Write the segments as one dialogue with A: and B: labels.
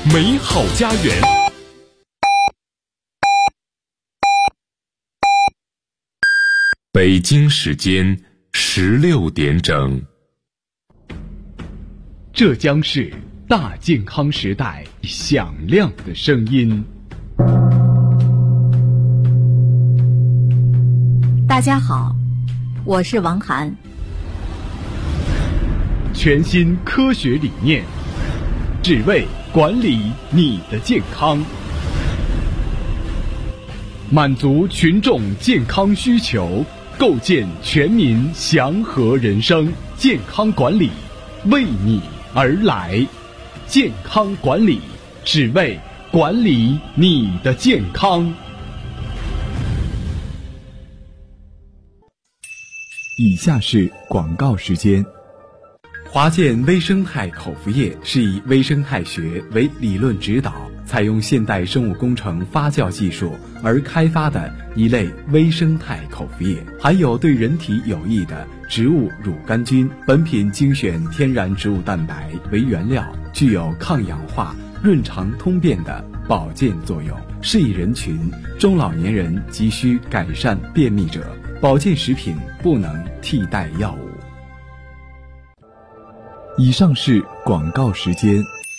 A: 美好家园。北京时间16点整。这将是大健康时代响亮的声音。
B: 大家好，我是王涵。
A: 全新科学理念，只为管理你的健康，满足群众健康需求，构建全民祥和人生。健康管理为你而来，健康管理只为管理你的健康。以下是广告时间。华健微生态口服液是以微生态学为理论指导，采用现代生物工程发酵技术而开发的一类微生态口服液，含有对人体有益的植物乳杆菌。本品精选天然植物蛋白为原料，具有抗氧化、润肠通便的保健作用，适宜人群中老年人急需改善便秘者。保健食品不能替代药物。以上是广告时间。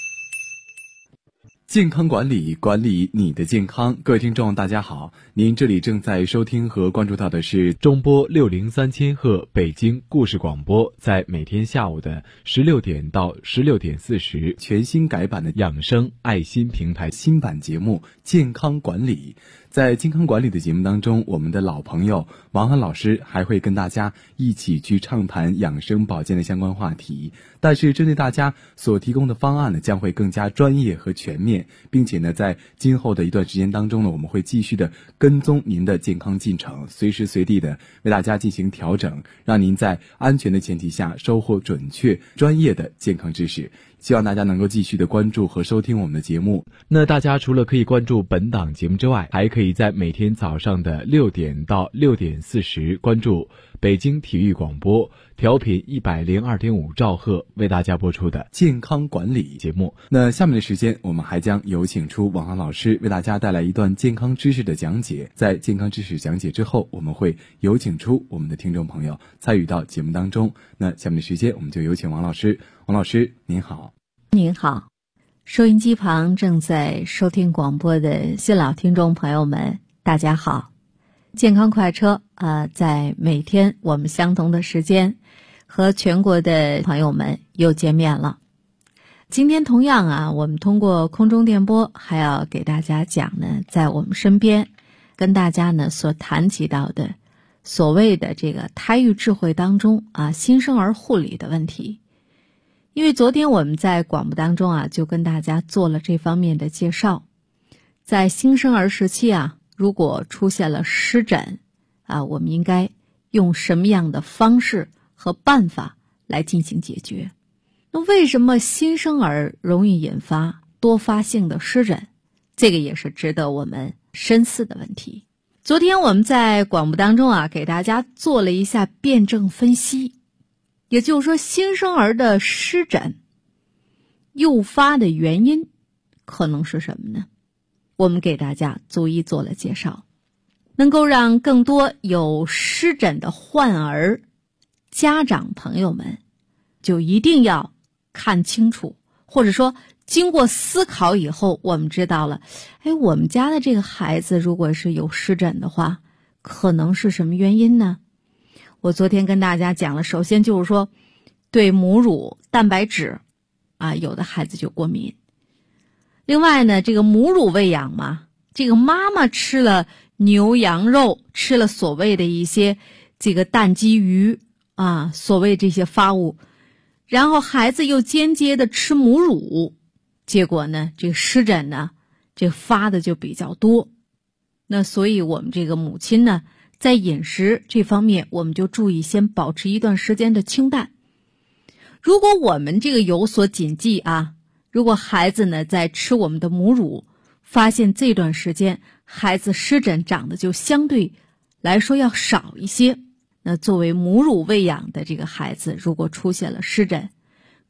A: 健康管理，管理你的健康。各位听众大家好，您这里正在收听和关注到的是中波603千赫北京故事广播，在每天下午的16点到16点40全新改版的养生爱心平台新版节目健康管理。在健康管理的节目当中，我们的老朋友王涵老师还会跟大家一起去畅谈养生保健的相关话题，但是针对大家所提供的方案呢，将会更加专业和全面，并且呢，在今后的一段时间当中呢，我们会继续的跟踪您的健康进程，随时随地的为大家进行调整，让您在安全的前提下收获准确专业的健康知识。希望大家能够继续的关注和收听我们的节目。那大家除了可以关注本档节目之外，还可以在每天早上的6点到6点40关注北京体育广播调频102.5兆赫为大家播出的健康管理节目。那下面的时间，我们还将有请出王涵老师为大家带来一段健康知识的讲解。在健康知识讲解之后，我们会有请出我们的听众朋友参与到节目当中。那下面的时间，我们就有请王老师。王老师您好。
B: 您好，收音机旁正在收听广播的新老听众朋友们，大家好。健康快车在每天我们相同的时间和全国的朋友们又见面了。今天同样我们通过空中电波还要给大家讲呢，在我们身边跟大家呢所谈及到的所谓的这个胎育智慧当中新生儿护理的问题。因为昨天我们在广播当中就跟大家做了这方面的介绍。在新生儿时期如果出现了湿疹我们应该用什么样的方式和办法来进行解决。那为什么新生儿容易引发多发性的湿疹？这个也是值得我们深思的问题。昨天我们在广播当中给大家做了一下辩证分析。也就是说，新生儿的湿疹诱发的原因可能是什么呢？我们给大家逐一做了介绍，能够让更多有湿疹的患儿家长朋友们就一定要看清楚，或者说经过思考以后，我们知道了我们家的这个孩子如果是有湿疹的话，可能是什么原因呢？我昨天跟大家讲了，首先就是说对母乳蛋白质有的孩子就过敏。另外呢，这个母乳喂养嘛，这个妈妈吃了牛羊肉，吃了所谓的一些这个蛋鸡鱼所谓这些发物，然后孩子又间接的吃母乳，结果呢这个湿疹呢这发的就比较多。那所以我们这个母亲呢在饮食这方面，我们就注意先保持一段时间的清淡。如果我们这个有所谨记如果孩子呢在吃我们的母乳，发现这段时间孩子湿疹长得就相对来说要少一些，那作为母乳喂养的这个孩子，如果出现了湿疹，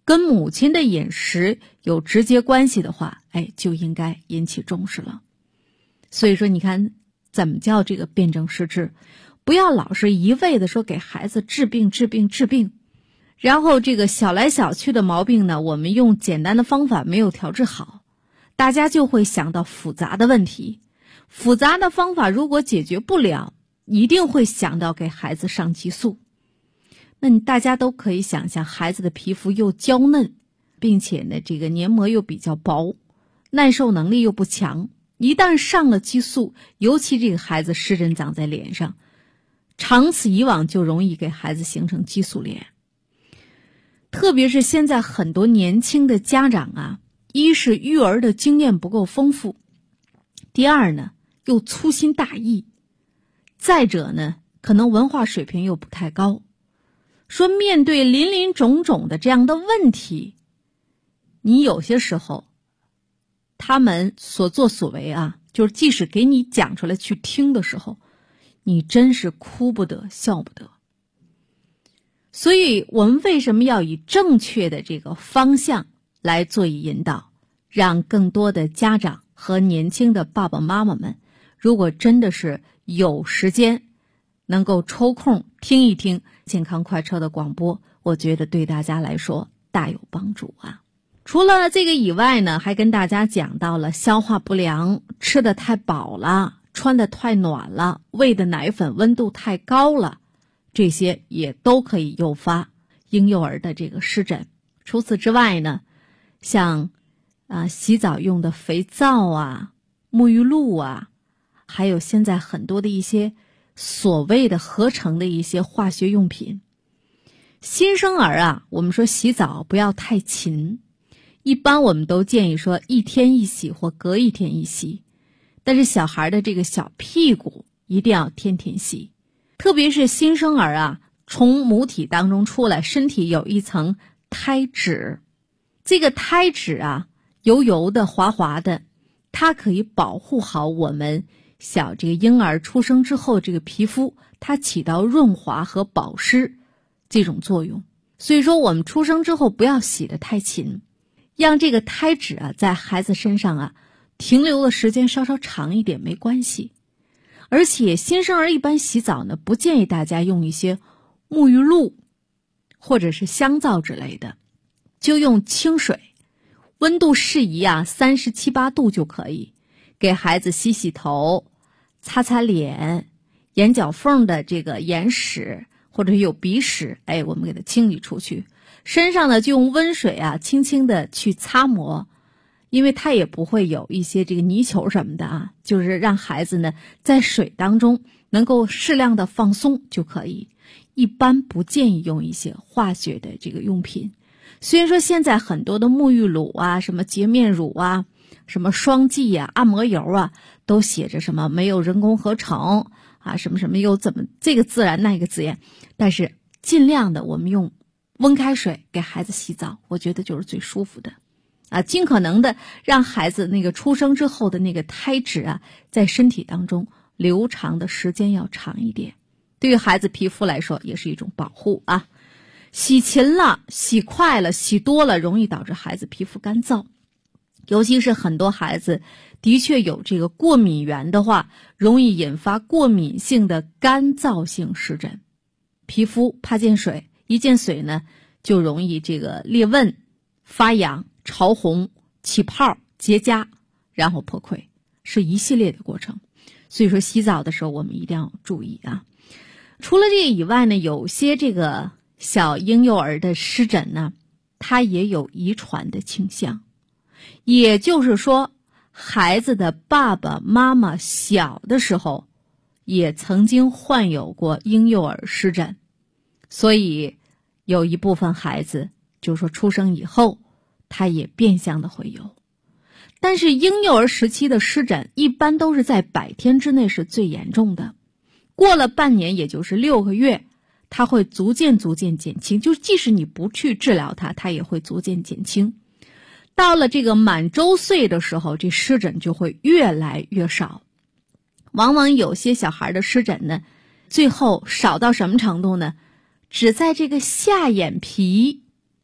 B: 跟母亲的饮食有直接关系的话，就应该引起重视了。所以说你看怎么叫这个辨证施治，不要老是一味的说给孩子治病，然后这个小来小去的毛病呢，我们用简单的方法没有调治好，大家就会想到复杂的问题，复杂的方法如果解决不了，一定会想到给孩子上激素。那你大家都可以想象，孩子的皮肤又娇嫩，并且呢这个黏膜又比较薄，耐受能力又不强，一旦上了激素，尤其这个孩子湿疹长在脸上，长此以往就容易给孩子形成激素脸。特别是现在很多年轻的家长啊，一是育儿的经验不够丰富，第二呢又粗心大意，再者呢可能文化水平又不太高。说面对林林种种的这样的问题，你有些时候他们所作所为啊，就是即使给你讲出来去听的时候，你真是哭不得笑不得。所以我们为什么要以正确的这个方向来做以引导，让更多的家长和年轻的爸爸妈妈们，如果真的是有时间能够抽空听一听健康快车的广播，我觉得对大家来说大有帮助啊。除了这个以外呢，还跟大家讲到了消化不良，吃得太饱了，穿得太暖了，喂的奶粉温度太高了，这些也都可以诱发婴幼儿的这个湿疹。除此之外呢，像洗澡用的肥皂啊、沐浴露啊，还有现在很多的一些所谓的合成的一些化学用品。新生儿啊，我们说洗澡不要太勤，一般我们都建议说1天1洗或隔1天1洗，但是小孩的这个小屁股一定要天天洗。特别是新生儿啊，从母体当中出来，身体有一层胎脂，这个胎脂啊油油的滑滑的，它可以保护好我们小这个婴儿出生之后这个皮肤，它起到润滑和保湿这种作用。所以说我们出生之后不要洗得太勤，让这个胎脂啊在孩子身上啊停留的时间稍稍长一点没关系。而且新生儿一般洗澡呢，不建议大家用一些沐浴露或者是香皂之类的，就用清水，温度适宜啊37、8度就可以，给孩子洗洗头，擦擦脸，眼角缝的这个眼屎或者有鼻屎，我们给它清理出去。身上呢就用温水啊轻轻的去擦摩，因为它也不会有一些这个泥球什么的啊，就是让孩子呢在水当中能够适量的放松就可以。一般不建议用一些化学的这个用品。虽然说现在很多的沐浴乳啊、什么洁面乳啊、什么霜剂啊、按摩油啊，都写着什么没有人工合成啊，什么什么又怎么这个自然那个自然，但是尽量的我们用温开水给孩子洗澡，我觉得就是最舒服的啊，尽可能的让孩子那个出生之后的那个胎脂啊，在身体当中流长的时间要长一点，对于孩子皮肤来说也是一种保护啊。洗勤了、洗快了、洗多了，容易导致孩子皮肤干燥，尤其是很多孩子的确有这个过敏源的话，容易引发过敏性的干燥性湿疹。皮肤怕见水，一见水呢就容易这个裂纹、发痒、潮红、起泡、结痂，然后破溃，是一系列的过程。所以说洗澡的时候我们一定要注意啊。除了这个以外呢，有些这个小婴幼儿的湿疹呢，它也有遗传的倾向。也就是说，孩子的爸爸妈妈小的时候也曾经患有过婴幼儿湿疹，所以有一部分孩子就是说出生以后他也变相的会有。但是婴幼儿时期的湿疹一般都是在100天之内是最严重的，过了半年也就是6个月，它会逐渐减轻，就是即使你不去治疗它，它也会逐渐减轻。到了这个满周岁的时候，这湿疹就会越来越少。往往有些小孩的湿疹呢，最后少到什么程度呢？只在这个下眼皮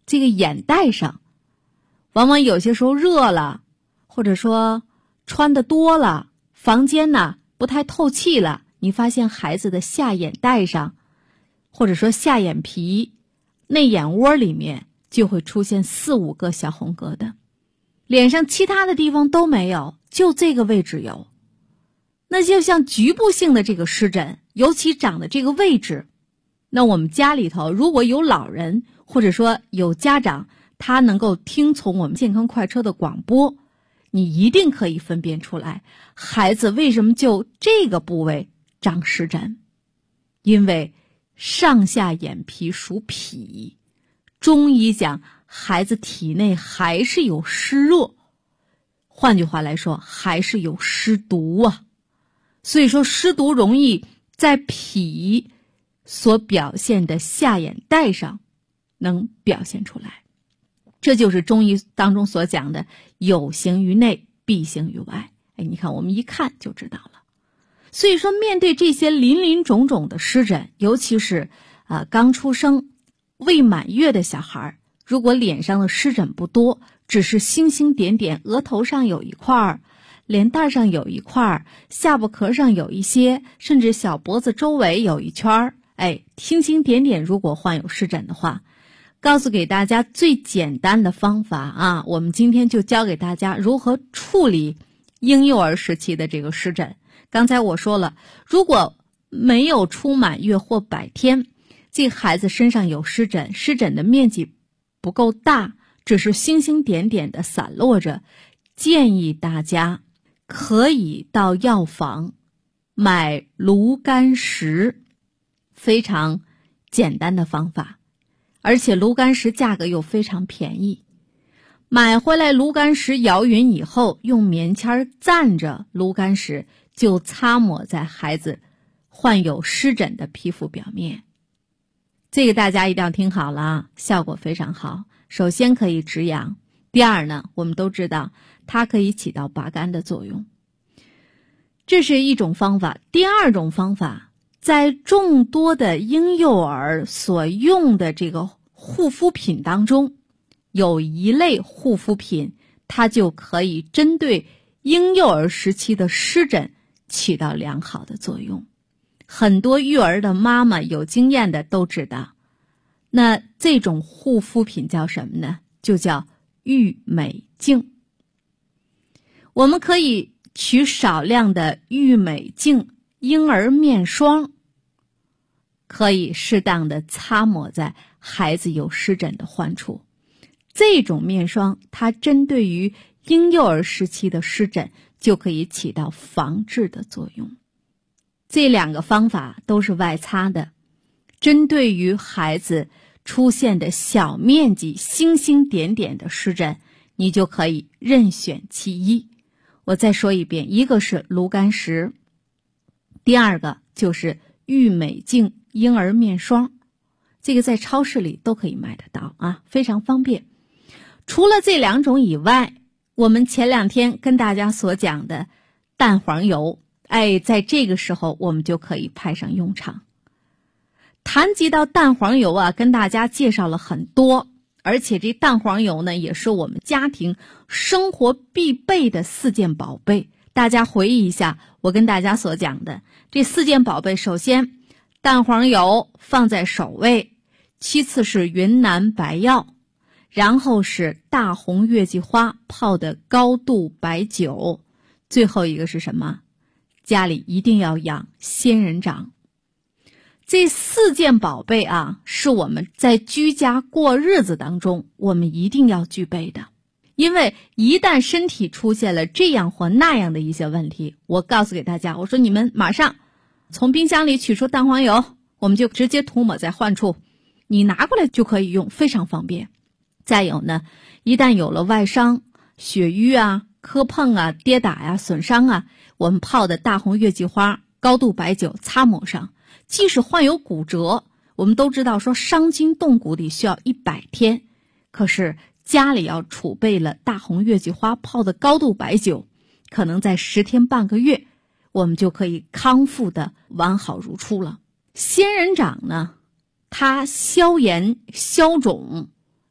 B: 这个眼袋上，往往有些时候热了，或者说穿得多了，房间呢不太透气了，你发现孩子的下眼袋上，或者说下眼皮、内眼窝里面就会出现4、5个小红疙瘩，脸上其他的地方都没有，就这个位置有。那就像局部性的这个湿疹，尤其长的这个位置，那我们家里头如果有老人，或者说有家长，他能够听从我们健康快车的广播，你一定可以分辨出来孩子为什么就这个部位长湿疹。因为上下眼皮属脾，中医讲孩子体内还是有湿热，换句话来说还是有湿毒啊。所以说湿毒容易在脾所表现的下眼袋上能表现出来，这就是中医当中所讲的有形于内，必形于外。你看我们一看就知道了。所以说面对这些林林种种的湿疹，尤其是刚出生未满月的小孩，如果脸上的湿疹不多，只是星星点点，额头上有一块，脸蛋上有一块，下巴壳上有一些，甚至小脖子周围有一圈，星星点点，如果患有湿疹的话，告诉给大家最简单的方法啊，我们今天就教给大家如何处理婴幼儿时期的这个湿疹。刚才我说了，如果没有出满月或百天，这孩子身上有湿疹，湿疹的面积不够大，只是星星点点的散落着，建议大家可以到药房买炉甘石，非常简单的方法，而且炉甘石价格又非常便宜。买回来炉甘石摇匀以后，用棉签蘸着炉甘石，就擦抹在孩子患有湿疹的皮肤表面。这个大家一定要听好了啊，效果非常好。首先可以止痒，第二呢，我们都知道它可以起到拔干的作用，这是一种方法。第二种方法，在众多的婴幼儿所用的这个护肤品当中，有一类护肤品，它就可以针对婴幼儿时期的湿疹起到良好的作用。很多育儿的妈妈有经验的都知道，那这种护肤品叫什么呢？就叫郁美净。我们可以取少量的郁美净婴儿面霜，可以适当的擦抹在孩子有湿疹的患处。这种面霜它针对于婴幼儿时期的湿疹就可以起到防治的作用。这两个方法都是外擦的，针对于孩子出现的小面积星星点点的湿疹，你就可以任选其一。我再说一遍，一个是炉甘石，第二个就是郁美净婴儿面霜，这个在超市里都可以买得到啊，非常方便。除了这两种以外，我们前2天跟大家所讲的蛋黄油，在这个时候我们就可以派上用场。谈及到蛋黄油啊，跟大家介绍了很多，而且这蛋黄油呢，也是我们家庭生活必备的4件宝贝。大家回忆一下我跟大家所讲的这4件宝贝，首先蛋黄油放在首位，其次是云南白药，然后是大红月季花泡的高度白酒，最后一个是什么？家里一定要养仙人掌。这4件宝贝啊，是我们在居家过日子当中我们一定要具备的。因为一旦身体出现了这样或那样的一些问题，我告诉给大家，我说你们马上从冰箱里取出蛋黄油，我们就直接涂抹在患处，你拿过来就可以用，非常方便。再有呢，一旦有了外伤、血瘀啊、磕碰啊、跌打呀、损伤啊，我们泡的大红月季花、高度白酒擦抹上。即使患有骨折，我们都知道说伤筋动骨得需要100天，可是家里要储备了大红月季花泡的高度白酒，可能在10天半个月，我们就可以康复的完好如初了。仙人掌呢，它消炎消肿，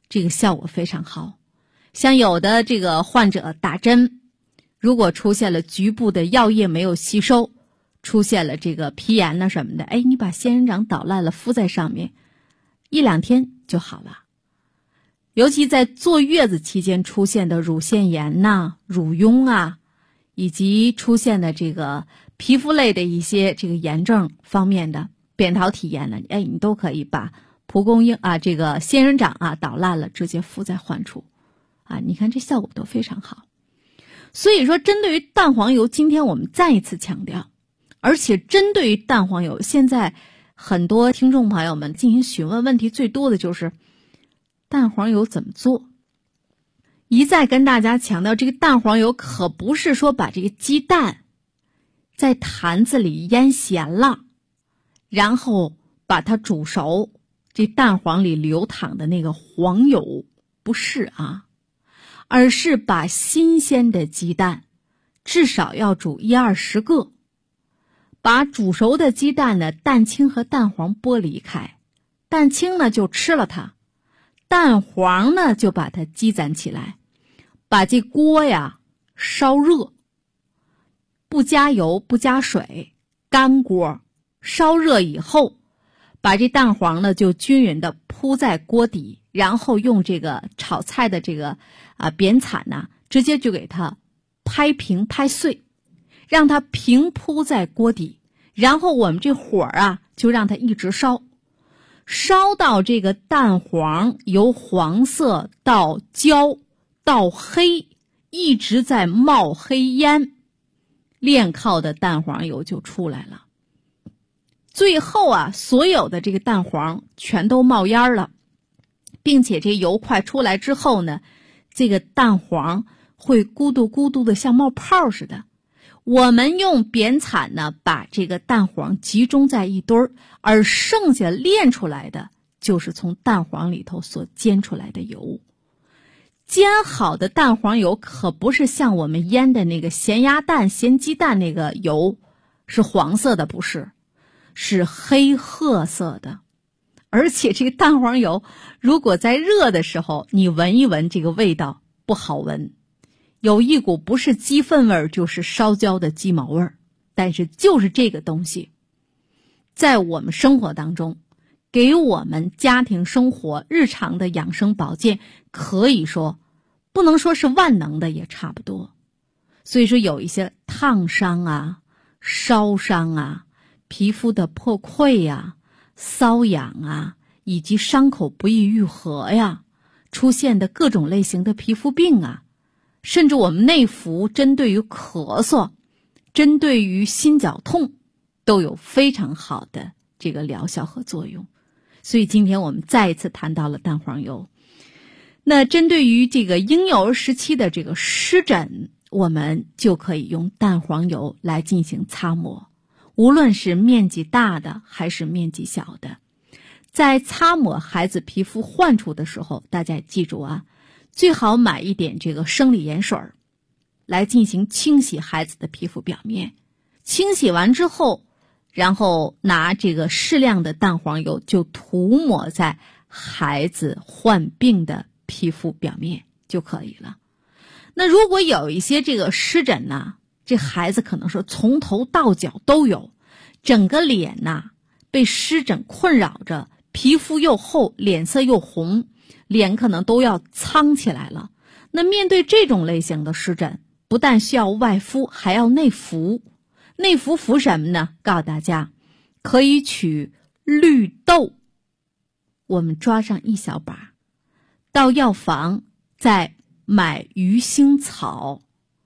B: 这个效果非常好。像有的这个患者打针，如果出现了局部的药液没有吸收，出现了这个皮炎什么的，你把仙人掌捣烂了敷在上面，1-2天就好了。尤其在坐月子期间出现的乳腺炎乳痈以及出现的这个皮肤类的一些这个炎症方面的扁桃体炎你都可以把蒲公英这个仙人掌捣烂了直接敷在患处你看这效果都非常好。所以说针对于蛋黄油，今天我们再一次强调，而且针对于蛋黄油，现在很多听众朋友们进行询问问题最多的就是蛋黄油怎么做。一再跟大家强调，这个蛋黄油可不是说把这个鸡蛋在坛子里腌咸了，然后把它煮熟，这蛋黄里流淌的那个黄油，不是而是把新鲜的鸡蛋至少要煮10-20个，把煮熟的鸡蛋的蛋清和蛋黄剥离开，蛋清呢就吃了它，蛋黄呢就把它积攒起来，把这锅烧热，不加油不加水，干锅烧热以后，把这蛋黄呢就均匀的铺在锅底，然后用这个炒菜的这个扁铲直接就给它拍平拍碎，让它平铺在锅底，然后我们这火就让它一直烧，烧到这个蛋黄由黄色到焦到黑，一直在冒黑烟，炼烤的蛋黄油就出来了。最后所有的这个蛋黄全都冒烟了，并且这油快出来之后呢，这个蛋黄会咕嘟咕嘟的像冒泡似的。我们用扁铲呢把这个蛋黄集中在一堆儿，而剩下炼出来的就是从蛋黄里头所煎出来的油。煎好的蛋黄油可不是像我们腌的那个咸鸭蛋咸鸡蛋那个油是黄色的，不是，是黑褐色的。而且这个蛋黄油如果在热的时候你闻一闻，这个味道不好闻，有一股不是鸡粪味儿就是烧焦的鸡毛味儿。但是就是这个东西在我们生活当中给我们家庭生活日常的养生保健，可以说不能说是万能的，也差不多。所以说有一些烫伤烧伤皮肤的破溃瘙痒以及伤口不易愈合出现的各种类型的皮肤病甚至我们内服针对于咳嗽，针对于心绞痛都有非常好的这个疗效和作用。所以今天我们再一次谈到了蛋黄油。那针对于这个婴幼儿时期的这个湿疹，我们就可以用蛋黄油来进行擦抹，无论是面积大的还是面积小的。在擦抹孩子皮肤患处的时候，大家也记住最好买一点这个生理盐水来进行清洗孩子的皮肤表面。清洗完之后，然后拿这个适量的蛋黄油就涂抹在孩子患病的皮肤表面就可以了。那如果有一些这个湿疹这孩子可能说从头到脚都有，整个脸被湿疹困扰着，皮肤又厚，脸色又红，脸可能都要苍起来了。那面对这种类型的湿疹，不但需要外敷，还要内服。内服服什么呢？告诉大家，可以取绿豆，我们抓上一小把，到药房再买鱼腥草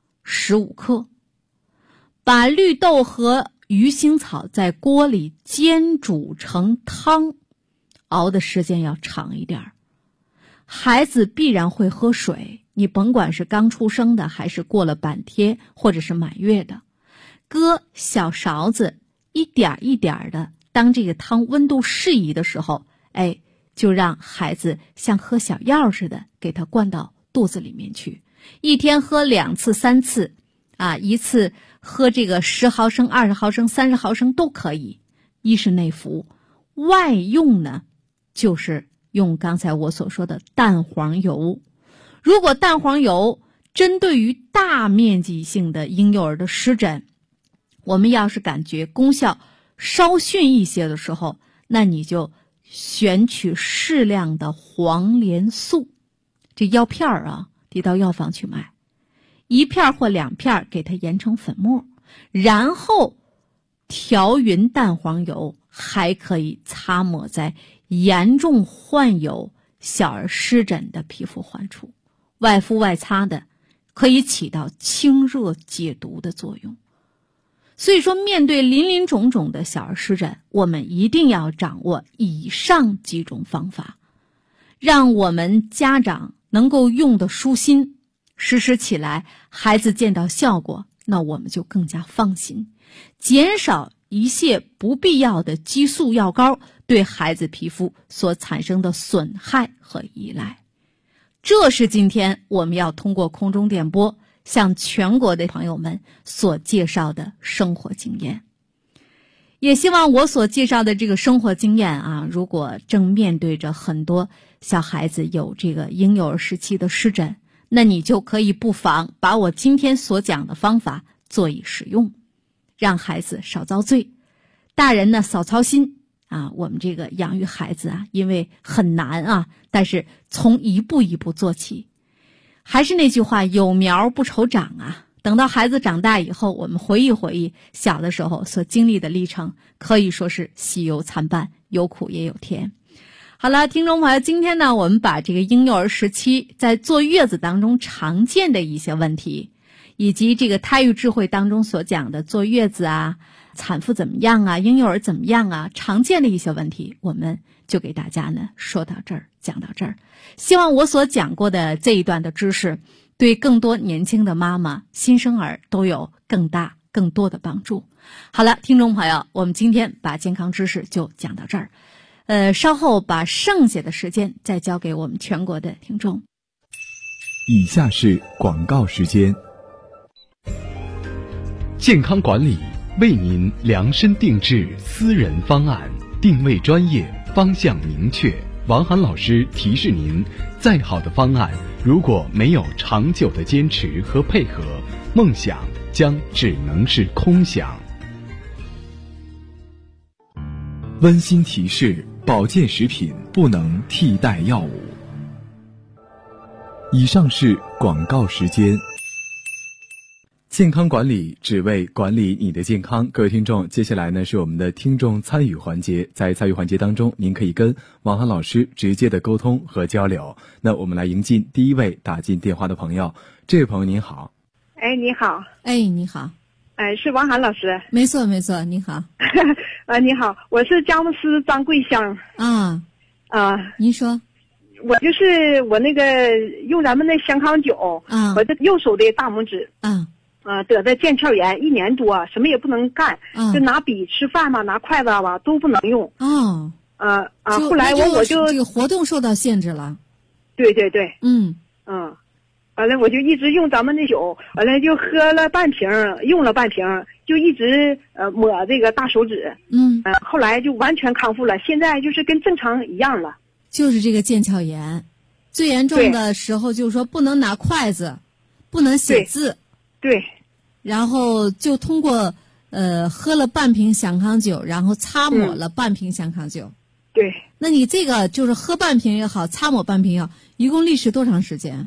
B: 15克，把绿豆和鱼腥草在锅里煎煮成汤，熬的时间要长一点。孩子必然会喝水，你甭管是刚出生的还是过了板贴或者是满月的，搁小勺子一点一点的，当这个汤温度适宜的时候，就让孩子像喝小药似的给他灌到肚子里面去。一天喝2次3次一次喝这个10毫升20毫升30毫升都可以。一是内服，外用呢就是用刚才我所说的蛋黄油。如果蛋黄油针对于大面积性的婴幼儿的湿疹，我们要是感觉功效稍逊一些的时候，那你就选取适量的黄连素，这药片啊，得到药房去买，1片或2片给它研成粉末，然后调匀蛋黄油，还可以擦抹在严重患有小儿湿疹的皮肤患处，外敷外擦的，可以起到清热解毒的作用。所以说，面对林林种种的小儿湿疹，我们一定要掌握以上几种方法，让我们家长能够用得舒心，实施起来孩子见到效果，那我们就更加放心，减少一切不必要的激素药膏对孩子皮肤所产生的损害和依赖。这是今天我们要通过空中电波向全国的朋友们所介绍的生活经验。也希望我所介绍的这个生活经验啊，如果正面对着很多小孩子有这个婴幼儿时期的湿疹，那你就可以不妨把我今天所讲的方法做以使用，让孩子少遭罪，大人呢少操心啊。我们这个养育孩子啊，因为很难啊，但是从一步一步做起。还是那句话，有苗不愁长啊。等到孩子长大以后，我们回忆回忆小的时候所经历的历程，可以说是喜忧参半，有苦也有甜。好了，听众朋友，今天呢，我们把这个婴幼儿时期在坐月子当中常见的一些问题，以及这个胎育智慧当中所讲的坐月子啊、产妇怎么样啊、婴幼儿怎么样啊，常见的一些问题，我们就给大家呢说到这儿，讲到这儿。希望我所讲过的这一段的知识，对更多年轻的妈妈、新生儿都有更大、更多的帮助。好了，听众朋友，我们今天把健康知识就讲到这儿。稍后把剩下的时间再交给我们全国的听众。
A: 以下是广告时间。健康管理为您量身定制私人方案，定位专业，方向明确。王涵老师提示您，再好的方案，如果没有长久的坚持和配合，梦想将只能是空想。温馨提示：保健食品不能替代药物。以上是广告时间。健康管理只为管理你的健康。各位听众，接下来呢是我们的听众参与环节。在参与环节当中，您可以跟王涵老师直接的沟通和交流。那我们来迎进第一位打进电话的朋友。这位朋友您好。
C: 哎，你好。
B: 哎，你好。
C: 哎，是王涵老师。
B: 没错没错，你好。
C: 你好，我是佳木斯张桂香。您
B: 说。
C: 我就是我那个用咱们那香康酒，我这右手的大拇指，得的腱鞘炎1年多，什么也不能干，就拿笔吃饭吧，拿筷子吧都不能用。后来我就
B: 这个活动受到限制了。
C: 对对对。完了我就一直用咱们的酒，完了就喝了半瓶，用了半瓶，就一直抹这个大手指。后来就完全康复了，现在就是跟正常一样了。
B: 就是这个腱鞘炎，最严重的时候就是说不能拿筷子，不能写字。
C: 对。
B: 然后就通过喝了半瓶香康酒，然后擦抹了半瓶香康酒。
C: 对。
B: 那你这个就是喝半瓶也好，擦抹半瓶也好，一共历时多长时间？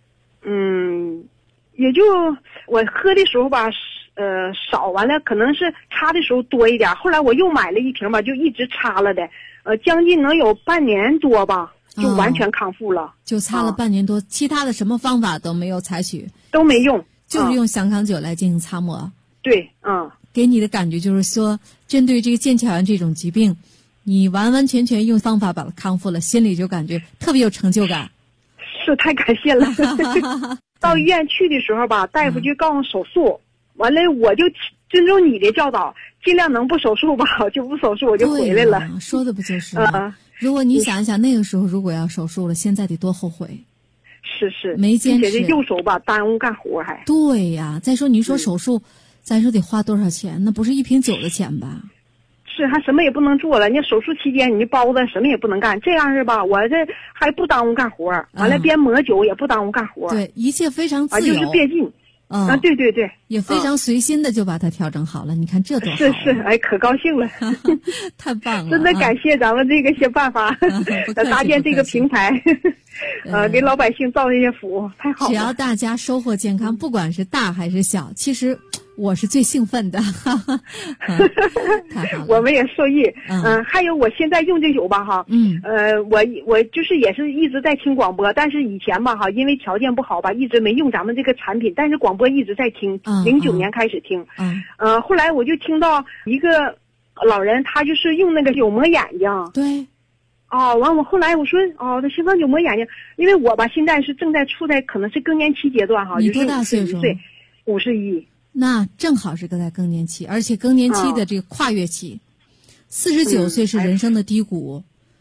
C: 也就我喝的时候吧，少，完了可能是擦的时候多一点，后来我又买了一瓶吧，就一直擦了的，将近能有半年多吧，就完全康复了。
B: 就擦了半年多，其他的什么方法都没有采取？
C: 都没用，
B: 就是用香康酒来进行擦抹。
C: 对，
B: 给你的感觉就是说，针对这个腱鞘炎这种疾病，你完完全全用方法把它康复了，心里就感觉特别有成就感。
C: 是，太感谢了。到医院去的时候吧，大夫就告诉手术，完了我就尊重你的教导，尽量能不手术吧，就不手术，我就回来了。
B: 说的不就是吗？如果你想一想，那个时候如果要手术了，现在得多后悔。
C: 是，
B: 没坚持。
C: 这右手吧，耽误干活还。
B: 对呀，再说你说手术，再说得花多少钱？那不是一瓶酒的钱吧？
C: 是，还什么也不能做了。你手术期间，你包子什么也不能干，这样是吧？我这还不耽误干活，完了边抹酒也不耽误干活。
B: 对，一切非常自由，
C: 就是别劲。对对对，
B: 也非常随心的就把它调整好了。你看这多好！
C: 是，哎，可高兴了，
B: 太棒了！
C: 真的感谢咱们这个些办法，搭建这个平台，给老百姓造这些福，太好了。
B: 只要大家收获健康，不管是大还是小，其实我是最兴奋的。太好了，
C: 我们也受益。还有我现在用这酒吧哈，我就是也是一直在听广播，但是以前吧哈，因为条件不好吧，一直没用咱们这个产品，但是广播一直在听，09年开始听。后来我就听到一个老人，他就是用那个酒抹眼睛。
B: 对。
C: 完我后来我说那香港酒抹眼睛，因为我吧现在是正在处在可能是更年期阶段哈。
B: 你多大岁数
C: ？51。那
B: 正好是个在更年期，而且更年期的这个跨越期，49岁是人生的低谷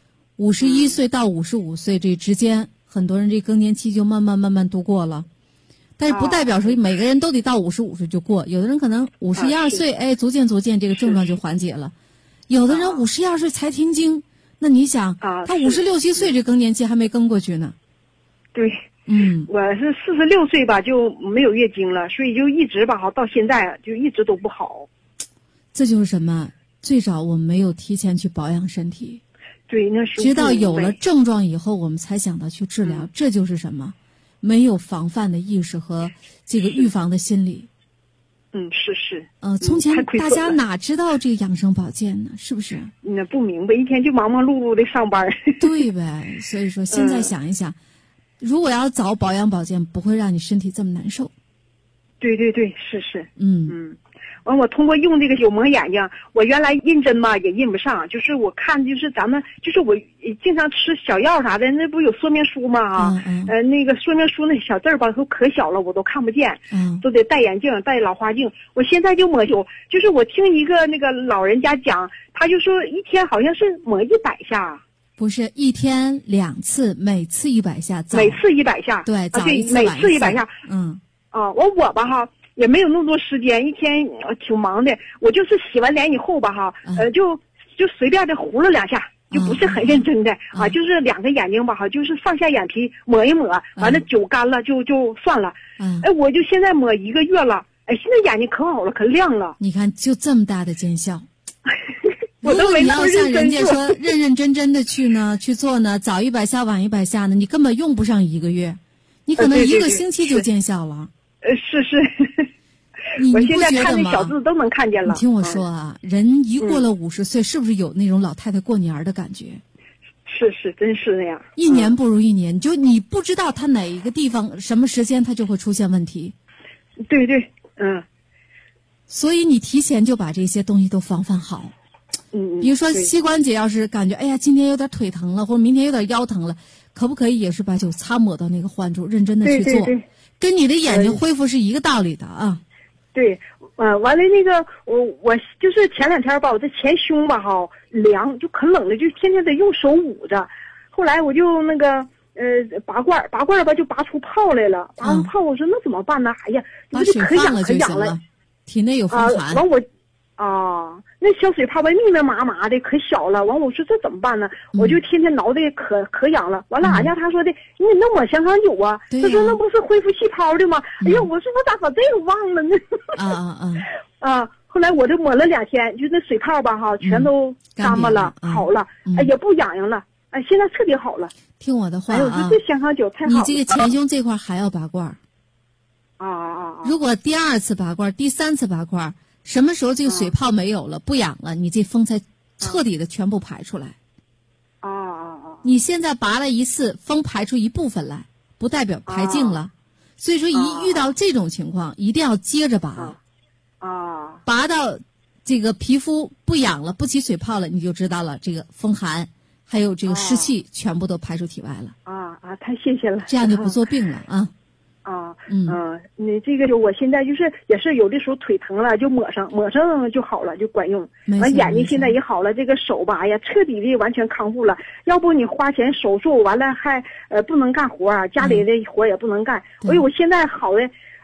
B: ，51岁到55岁这之间，很多人这更年期就慢慢度过了。但是不代表说每个人都得到55岁就过，有的人可能51、2岁，哎，逐渐这个症状就缓解了。有的人51、2岁才停经，那你想，他56、7岁这更年期还没更过去呢。
C: 对。我是46岁吧，就没有月经了，所以就一直吧，到现在就一直都不好。
B: 这就是什么？最早我们没有提前去保养身体，
C: 对，那是
B: 直到有了症状以后，我们才想到去治疗。这就是什么？没有防范的意识和这个预防的心理。
C: 是。
B: 从前大家哪知道这个养生保健呢？是不是？
C: 那不明白，一天就忙忙碌碌的上班。
B: 对呗，所以说现在想一想。如果要早保养保健，不会让你身体这么难受。
C: 对，是。完我通过用这个酒抹眼睛，我原来印针嘛也印不上，就是我看就是咱们就是我经常吃小药啥的，那不有说明书吗？那个说明书那小字吧都可小了，我都看不见，都得戴眼镜戴老花镜。我现在就抹酒，就是我听一个那个老人家讲，他就说一天好像是抹100下。
B: 不是1天2次，每次100下，
C: 每次100下，
B: 对，早一次，
C: 每次100下。我吧哈也没有那么多时间，一天挺忙的。我就是洗完脸以后吧哈，就随便的糊了2下，就不是很认真的就是2个眼睛吧哈，就是上下眼皮抹一抹，完了酒干了就算了。我就现在抹1个月了，现在眼睛可好了，可亮了。
B: 你看，就这么大的见效。如果你要像人家说认认真真的去做呢，早100下晚100下呢，你根本用不上1个月，你可能1个星期就见效了。
C: 是。我现在看那小字都能看见了。
B: 你听我说啊，人一过了50岁，是不是有那种老太太过年的感觉？
C: 是，真是那样。
B: 一年不如一年，你不知道他哪一个地方什么时间他就会出现问题。
C: 对。
B: 所以你提前就把这些东西都防范好。比如说膝关节要是感觉哎呀今天有点腿疼了，或者明天有点腰疼了，可不可以也是把酒擦抹到那个患处，认真的去做，跟你的眼睛恢复是一个道理的啊。
C: 对，完了那个我就是前2天吧，我这前胸吧哈凉，就可冷了，就天天得用手捂着。后来我就那个拔罐吧，就拔出泡来了。拔出泡，我说那怎么办呢？哎呀，
B: 把水
C: 可
B: 放了就
C: 痒
B: 行了，体内有风寒。
C: 完我那小水泡吧密密麻麻的可小了。完我说这怎么办呢？我就天天挠的可痒了。完了俺家他说的你得弄抹香港酒啊。他说那不是恢复细胞的吗？哎呀，我说我咋把这个忘了呢？后来我就抹了2天，就那水泡吧哈全都干巴了，好了，也不痒痒了，现在彻底好了。
B: 听我的话
C: 我说这香港酒太好了。
B: 你这个前胸这块还要拔罐。如果第2次拔罐，第3次拔罐，什么时候这个水泡没有了，不痒了，你这风才彻底的全部排出来。你现在拔了1次，风排出一部分来，不代表排尽了。所以说一遇到这种情况，一定要接着拔。拔到这个皮肤不痒了，不起水泡了，你就知道了，这个风寒还有这个湿气全部都排出体外了。
C: 太谢谢了。
B: 这样就不做病了啊。
C: 你这个就我现在就是也是有的时候腿疼了就抹上就好了，就管用。完眼睛现在也好了，这个手吧呀彻底的完全康复了。要不你花钱手术完了还不能干活，家里的活也不能干。我现在好的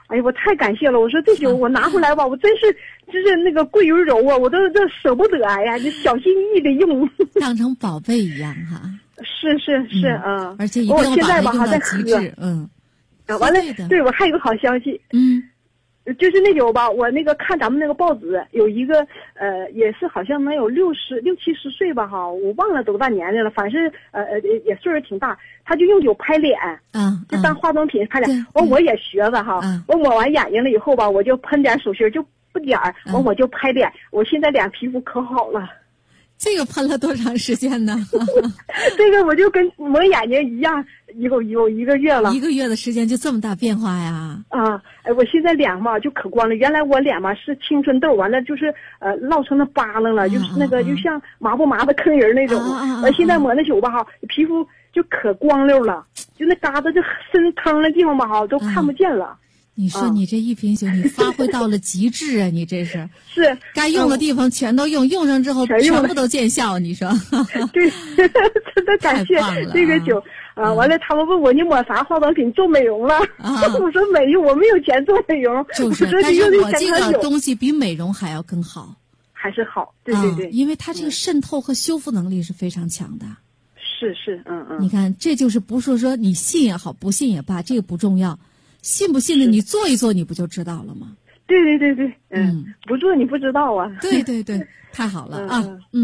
C: 哎呀，我太感谢了！我说这酒我拿回来吧，我真是就是那个贵如柔啊，我都这舍不得呀，就小心翼翼的用，
B: 当成宝贝一样哈。
C: 是，
B: 而且一定要把它用到极致，
C: 完了，对我还有个好消息，就是那酒吧，我那个看咱们那个报纸有一个也是好像能有60、70岁吧哈，我忘了多大年龄了，反正也岁数挺大，他就用酒拍脸，就当化妆品拍脸。完我也学了哈，我抹完眼睛了以后吧，我就喷点手心，就不点儿，完我就拍脸，我现在脸皮肤可好了。
B: 这个喷了多长时间呢？
C: 这个我就跟抹眼睛一样，有1个月了。
B: 1个月的时间就这么大变化呀？
C: 我现在脸嘛就可光了。原来我脸嘛是青春痘，完了就是落成那疤了，就是那个就像麻不麻的坑人那种。完现在抹那酒吧哈，皮肤就可光溜了，就那疙瘩就深坑的地方吧哈都看不见了。
B: 你说你这一瓶酒，你发挥到了极致啊！你这是该用的地方全都用，用上之后全部都见效。你说，
C: 对，真的感谢这个酒啊！完了，他们问我你抹啥化妆品做美容了？我说没有，我没有钱做美容。
B: 就是，但是我这个东西比美容还要更好，
C: 还是好。对，
B: 因为它这个渗透和修复能力是非常强的。
C: 是，
B: 你看，这就是不是说你信也好，不信也罢，这个不重要。信不信的，你做一做，你不就知道了吗？
C: 对，不做你不知道啊。
B: 对，太好了啊！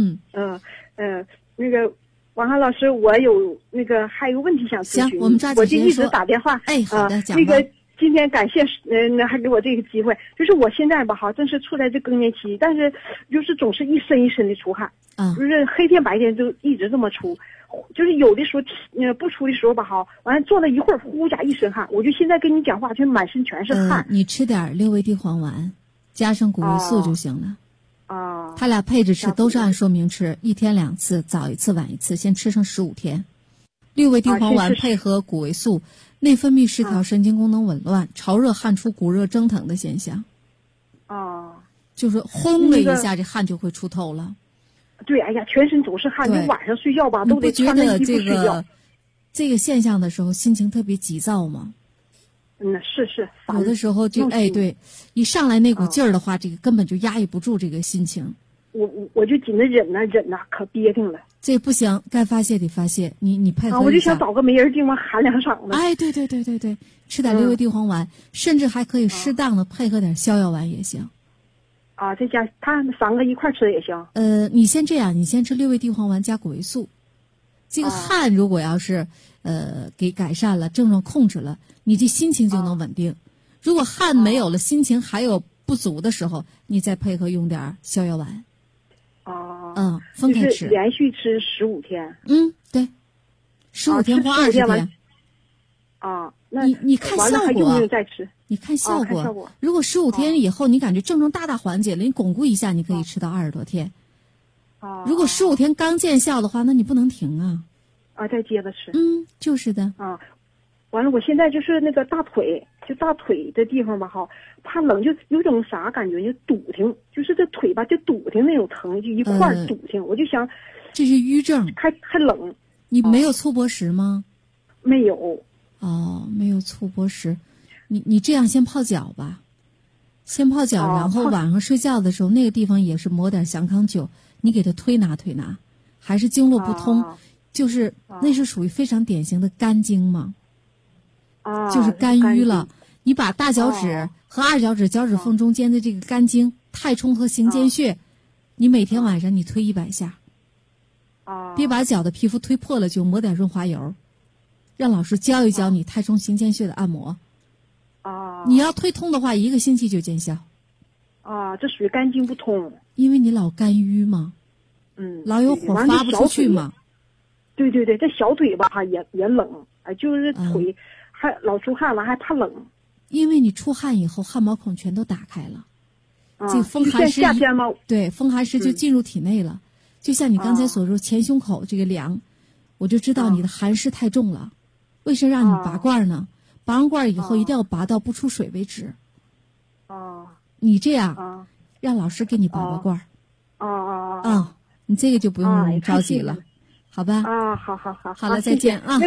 C: 那个王涵老师，我有那个还有个问题想咨询。
B: 行，我们抓紧时间说。
C: 我就一直打电话。
B: 好的，讲吧。
C: 那个今天感谢还给我这个机会，就是我现在吧哈，正是处在这更年期，但是就是总是一身一身的出汗，就是黑天白天就一直这么出。就是有的时候不出的时候吧哈，完了坐了一会儿，呼家一身汗，我就现在跟你讲话，就满身全是汗。
B: 你吃点6味地黄丸，加上谷维素就行了。他俩配着吃，都是按说明吃，1天2次，早一次晚一次，先吃上15天。6味地黄丸配合谷维素，内分泌失调，神经功能紊乱，潮热汗出，骨热蒸腾的现象。就是轰的一下，这汗就会出透了。
C: 对，哎呀，全身都是汗，就晚上睡觉吧，都得穿着衣服睡觉。
B: 这个现象的时候，心情特别急躁吗？
C: 是。
B: 有的时候就对，一上来那股劲儿的话，这个根本就压抑不住这个心情。
C: 我就紧着忍呐，可憋挺了。
B: 这不行，该发泄得发泄，你配合一下。
C: 我就想找个没人地方喊2嗓子。
B: 哎，对，吃点6味地黄丸，甚至还可以适当的配合点逍遥丸也行。
C: 这家他3个一块吃也行。
B: 你先这样，你先吃6味地黄丸加谷维素。这个汗如果要是给改善了，症状控制了，你这心情就能稳定。如果汗没有了，心情还有不足的时候，你再配合用点逍遥丸。分开吃，
C: 连续吃15天。
B: 对，15天或20天。你看效果，你看效果。如果15天以后你感觉症状大缓解了，你巩固一下，你可以吃到20多天。如果15天刚见效的话，那你不能停啊。
C: 再接着吃。
B: 就是的。
C: 完了，我现在就是那个大腿的地方吧哈，怕冷，就有种啥感觉，就堵挺，就是这腿吧就堵挺那种疼，就一块堵挺。我就想，
B: 这是瘀症，
C: 还冷。
B: 你没有粗薄石吗？
C: 没有。
B: 没有粗薄石，你这样先泡脚吧，先泡脚，然后晚上睡觉的时候那个地方也是抹点祥康酒，你给它推拿，还是经络不通，就是那是属于非常典型的肝经嘛，就是肝郁了。你把大脚趾和2脚趾脚趾缝中间的这个肝经、太冲和行间穴，你每天晚上你推100下，别把脚的皮肤推破了，就抹点润滑油。让老师教一教你太冲行间穴的按摩。你要推通的话，1个星期就见效。
C: 这属于肝经不通。
B: 因为你老肝郁嘛。老有火发不出去嘛。
C: 对，这小腿吧也冷，就是腿还老出汗了，还怕冷。
B: 因为你出汗以后，汗毛孔全都打开了。这风寒湿，
C: 夏天吗？
B: 对，风寒湿就进入体内了。就像你刚才所说，前胸口这个凉，我就知道你的寒湿太重了。为什么让你拔罐呢？拔完罐以后一定要拔到不出水为止。你这样，让老师给你拔罐。你这个就不用着急了，好吧？
C: 好。
B: 好了，再见啊。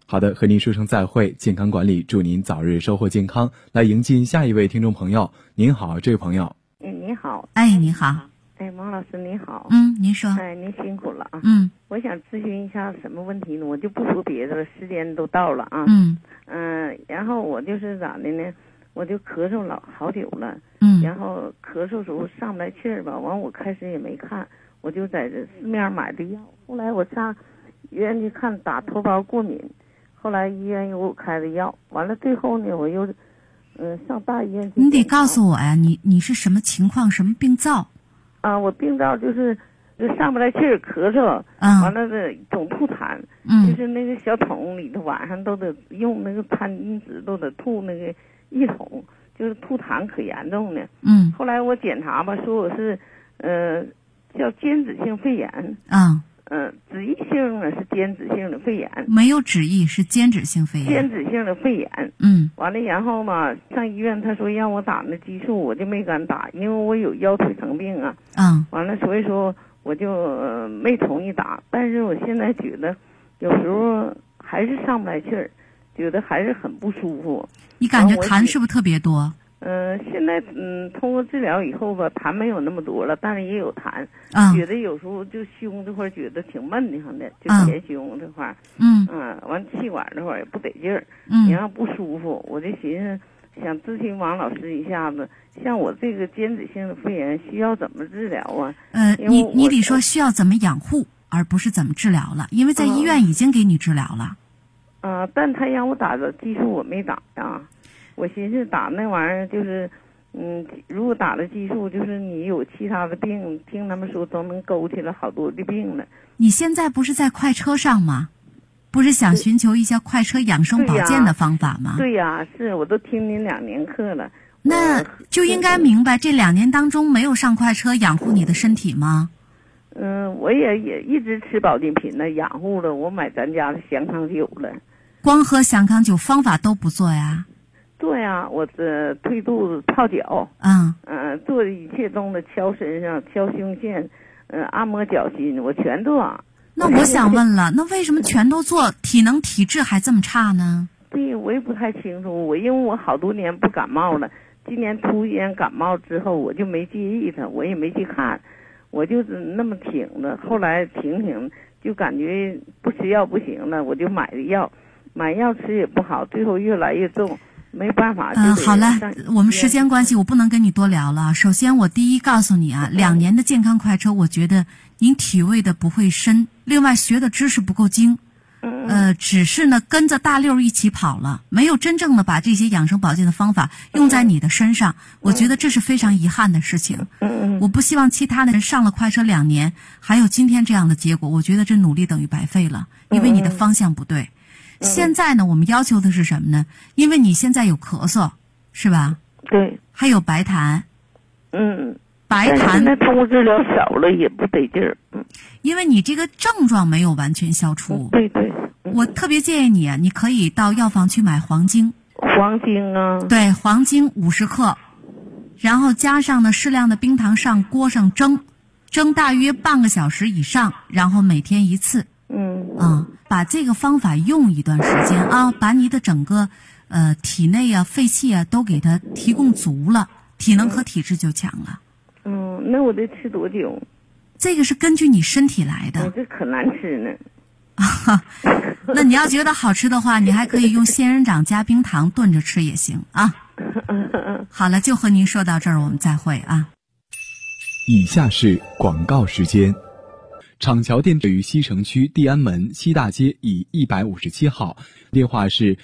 A: 好的，和您说声再会。健康管理，祝您早日收获健康。来迎进下一位听众朋友。您好，这位朋友。
D: 你好。
B: 你好。
D: 王老师你好。
B: 您说。
D: 您辛苦了啊。
B: 我
D: 想咨询一下什么问题呢？我就不说别的了，时间都到了啊。然后我就是咋的呢？我就咳嗽了好久了。然后咳嗽时候上不来气儿吧，完我开始也没看，我就在这市面买的药。后来我上医院去看，打头孢过敏。后来医院又给我开的药，完了最后呢，我又上大医院去。
B: 你得告诉我呀，你是什么情况，什么病灶？
D: 我病灶就是上不来气儿，咳嗽，完了总吐痰，就是那个小桶里头晚上都得用那个餐巾纸都得吐那个一桶，就是吐痰可严重了。后来我检查吧，说我是叫间质性肺炎。脂溢性呢是间质性的肺炎，
B: 没有脂溢是间质性肺炎。
D: 间质性的肺炎。完了然后嘛，上医院他说让我打那激素，我就没敢打，因为我有腰腿疼病啊。完了所以说我就没同意打。但是我现在觉得有时候还是上不来气儿，觉得还是很不舒服。
B: 你感觉痰是不是特别多？
D: 现在通过治疗以后吧，痰没有那么多了，但是也有痰。觉得有时候就胸这块觉得挺闷的慌的，就前胸这块。完气管这块也不得劲儿，然后不舒服。我就寻思想咨询王老师一下子，像我这个间质性的肺炎需要怎么治疗啊？
B: 你得说需要怎么养护，而不是怎么治疗了，因为在医院已经给你治疗了。
D: 但他让我打的激素我没打呀。我寻思打那玩意儿就是，如果打了激素，就是你有其他的病，听他们说都能勾起了好多的病了。
B: 你现在不是在快车上吗？不是想寻求一些快车养生保健的方法吗？
D: 对呀，是我都听您2年课了。
B: 那就应该明白，这2年当中没有上快车养护你的身体吗？
D: 我也一直吃保健品呢，养护了。我买咱家的祥康酒了。
B: 光喝祥康酒，方法都不做呀？
D: 做呀，我推肚子、泡脚，做的一切都得敲身上、敲胸腺，按摩脚心，我全做。
B: 那我想问了，那为什么全都做，体能体质还这么差呢？
D: 对，我也不太清楚。因为我好多年不感冒了，今年突然感冒之后，我就没介意它，我也没去看，我就是那么挺的。后来挺就感觉不吃药不行了，我就买的药，买药吃也不好，最后越来越重。没办法。
B: 好了，我们时间关系，我不能跟你多聊了。首先，我第一告诉你啊，2年的健康快车，我觉得您体味的不会深，另外学的知识不够精，只是呢跟着大溜一起跑了，没有真正的把这些养生保健的方法用在你的身上，我觉得这是非常遗憾的事情。我不希望其他的人上了快车2年，还有今天这样的结果，我觉得这努力等于白费了，因为你的方向不对。现在呢，我们要求的是什么呢？因为你现在有咳嗽，是吧？
D: 对。
B: 还有白痰。白痰。
D: 现在通过治疗少了也不得劲儿。
B: 因为你这个症状没有完全消除。
D: 对对。
B: 我特别建议你啊，你可以到药房去买黄精。
D: 黄精啊。
B: 对，黄精50克，然后加上呢适量的冰糖上锅上蒸大约半个小时以上，然后每天1次。把这个方法用一段时间啊，把你的整个体内啊、肺气啊都给它提供足了，体能和体质就强了。
D: 那我得吃多久？
B: 这个是根据你身体来的。
D: 我这可难吃呢。
B: 那你要觉得好吃的话，你还可以用仙人掌加冰糖炖着吃也行啊。好了，就和您说到这儿，我们再会啊。
A: 以下是广告时间。厂桥店位于西城区地安门西大街以157号，电话是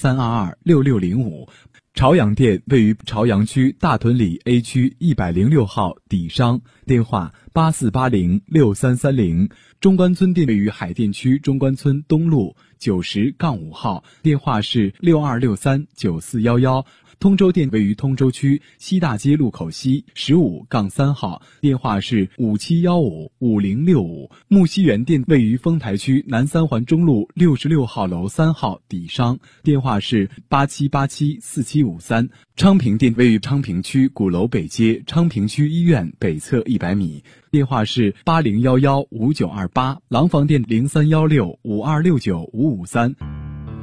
A: 83226605。朝阳店位于朝阳区大屯里 A 区106号底商，电话84806330。中关村店位于海淀区中关村东路90-5号，电话是62639411。通州店位于通州区西大街路口西15-3号，电话是57155065。木樨园店位于丰台区南三环中路66号楼3号底商，电话是87874753。昌平店位于昌平区鼓楼北街昌平区医院北侧100米，电话是80115928。廊坊店031652695553。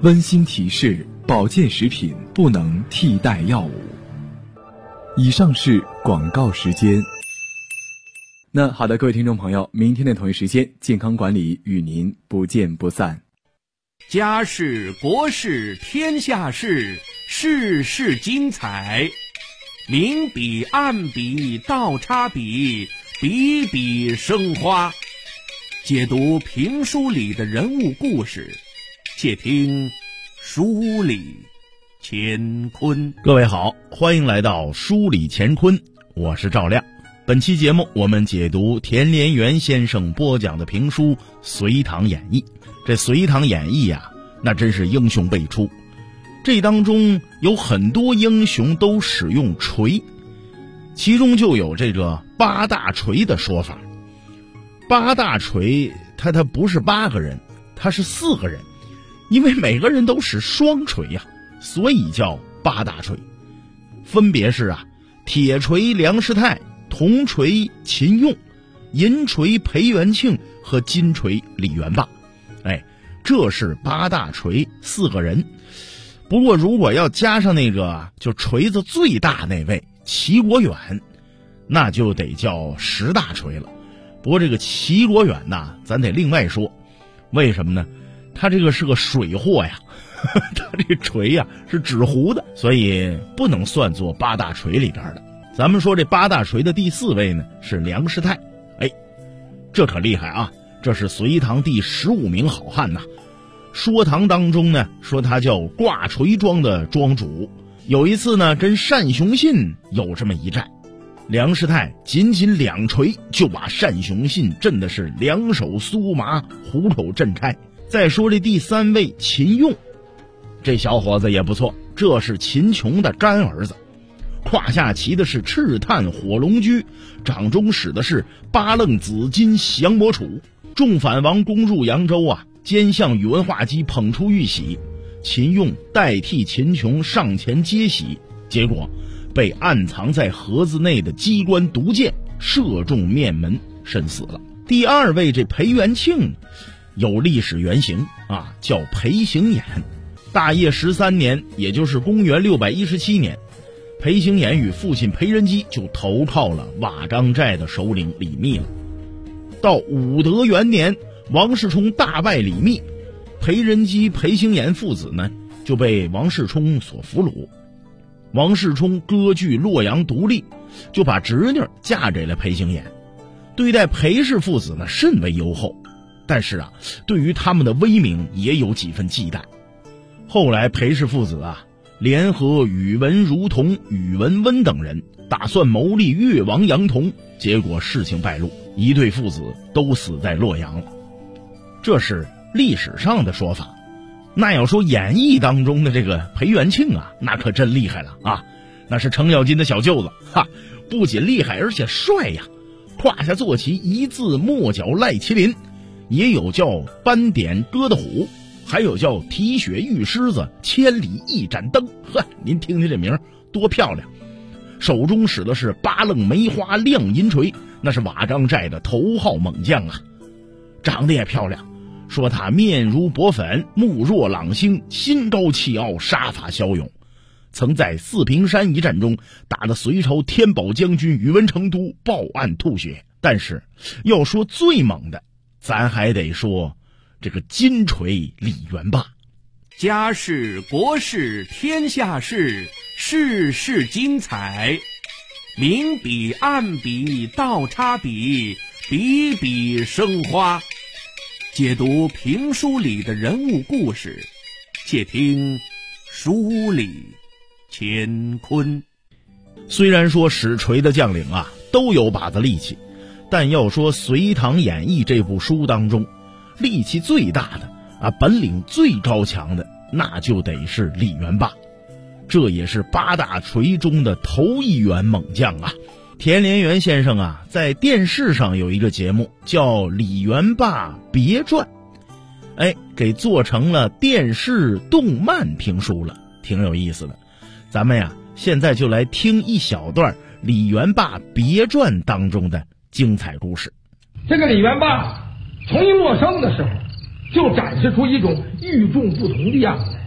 A: 温馨提示：保健食品不能替代药物。以上是广告时间。那好的，各位听众朋友，明天的同一时间，健康管理与您不见不散。
E: 家事国事天下事，事事精彩。明笔暗笔倒插笔，笔笔生花。解读评书里的人物故事，且听书里乾坤。
F: 各位好，欢迎来到书里乾坤，我是赵亮。本期节目我们解读田连元先生播讲的评书《隋唐演义》。这《隋唐演义》啊，那真是英雄辈出。这当中有很多英雄都使用锤，其中就有这个八大锤的说法。八大锤他不是8个人，他是4个人，因为每个人都使双锤呀，所以叫八大锤。分别是铁锤梁师泰，铜锤秦用，银锤裴元庆和金锤李元霸。这是八大锤4个人。不过如果要加上那个就锤子最大那位齐国远，那就得叫10大锤了。不过这个齐国远呐，咱得另外说。为什么呢？他这个是个水货呀，他这锤呀是纸糊的，所以不能算作八大锤里边的。咱们说这八大锤的第4位呢是梁师泰。这可厉害啊，这是隋唐第15名好汉呐。说唐当中呢说他叫挂锤庄的庄主。有一次呢跟单雄信有这么一战，梁师泰仅2锤就把单雄信震的是两手酥麻，虎口震开。再说这第3位秦用，这小伙子也不错，这是秦琼的干儿子，胯下骑的是赤炭火龙驹，掌中使的是八楞紫金降魔杵。众反王攻入扬州奸向宇文化及捧出玉玺，秦用代替秦琼上前接玺，结果被暗藏在盒子内的机关毒箭射中面门，身死了。第2位这裴元庆有历史原型叫裴行衍。大业13年，也就是公元617年，裴行衍与父亲裴仁基就投靠了瓦岗寨的首领李密了。到武德元年，王世充大败李密，裴仁基、裴行衍父子呢就被王世充所俘虏。王世充割据洛阳独立，就把侄女嫁给了裴行衍，对待裴氏父子呢甚为优厚，但是对于他们的威名也有几分忌惮。后来裴氏父子联合宇文如同、宇文温等人，打算谋立越王杨同，结果事情败露，一对父子都死在洛阳了。这是历史上的说法。那要说演义当中的这个裴元庆那可真厉害了那是程咬金的小舅子不仅厉害而且帅呀。胯下坐骑一字末角赖麒麟，也有叫斑点鸽的虎，还有叫提血玉狮子，千里一盏灯。您听听这名多漂亮。手中使的是八楞梅花亮银锤，那是瓦岗寨的头号猛将长得也漂亮，说他面如薄粉，目若朗星，心高气傲，杀伐骁勇，曾在四平山一战中打得隋朝天宝将军宇文成都报案吐血。但是要说最猛的，咱还得说这个金锤李元霸。
E: 家事国事天下事，事事精彩。明笔暗笔倒插笔，笔笔生花。解读评书里的人物故事，且听书里乾坤。
F: 虽然说使锤的将领都有把子力气，但要说《隋唐演义》这部书当中，力气最大的本领最高强的，那就得是李元霸。这也是八大锤中的头一员猛将田连元先生在电视上有一个节目叫《李元霸别传》，给做成了电视动漫评书了，挺有意思的。咱们现在就来听一小段《李元霸别传》当中的精彩故事。
G: 这个李元霸从一落生的时候就展示出一种与众不同的样子。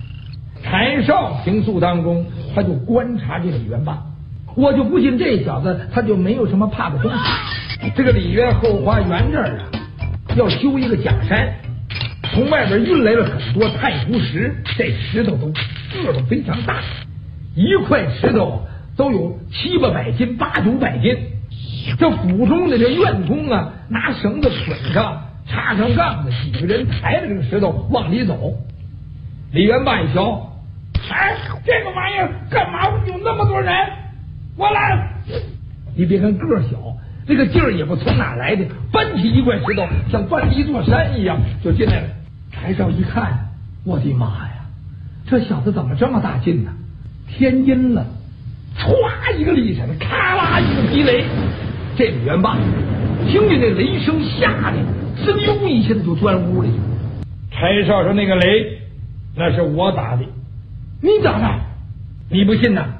G: 柴少平素当中，他就观察这李元霸，我就不信这小子他就没有什么怕的东西。这个李渊后花园这儿啊，要修一个假山，从外边运来了很多太湖石，这石头都个头非常大，一块石头都有700-800斤、800-900斤。这府中的这院工啊，拿绳子捆上，插上杠子，几个人抬着这个石头往里走。李元霸一瞧，哎，这个玩意儿干嘛有那么多人？我来！你别看个小，这个劲儿也不从哪来的，搬起一块石头，像搬一座山一样就进来了。柴少一看，我的妈呀，这小子怎么这么大劲呢？天阴了，歘一个厉闪，咔啦一个劈雷。这李元霸听见这雷声，吓得滋溜一下子就钻屋里。柴少说：“那个雷，那是我打的。你打的？你不信呐？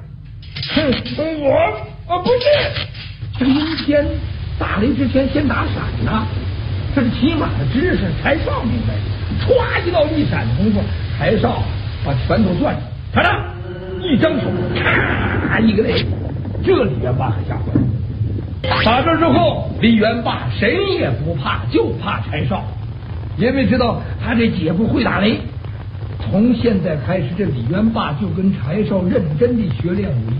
G: 我不信。这个阴天打雷之前先打闪呐，这是起码的知识。柴少明白，歘一道一闪的功夫，柴少把拳头攥住，看着一张手，咔一个雷，这李元霸可吓坏了。打这之后，李元霸谁也不怕，就怕柴少，因为知道他这姐夫会打雷。从现在开始，这李元霸就跟柴少认真地学练武艺。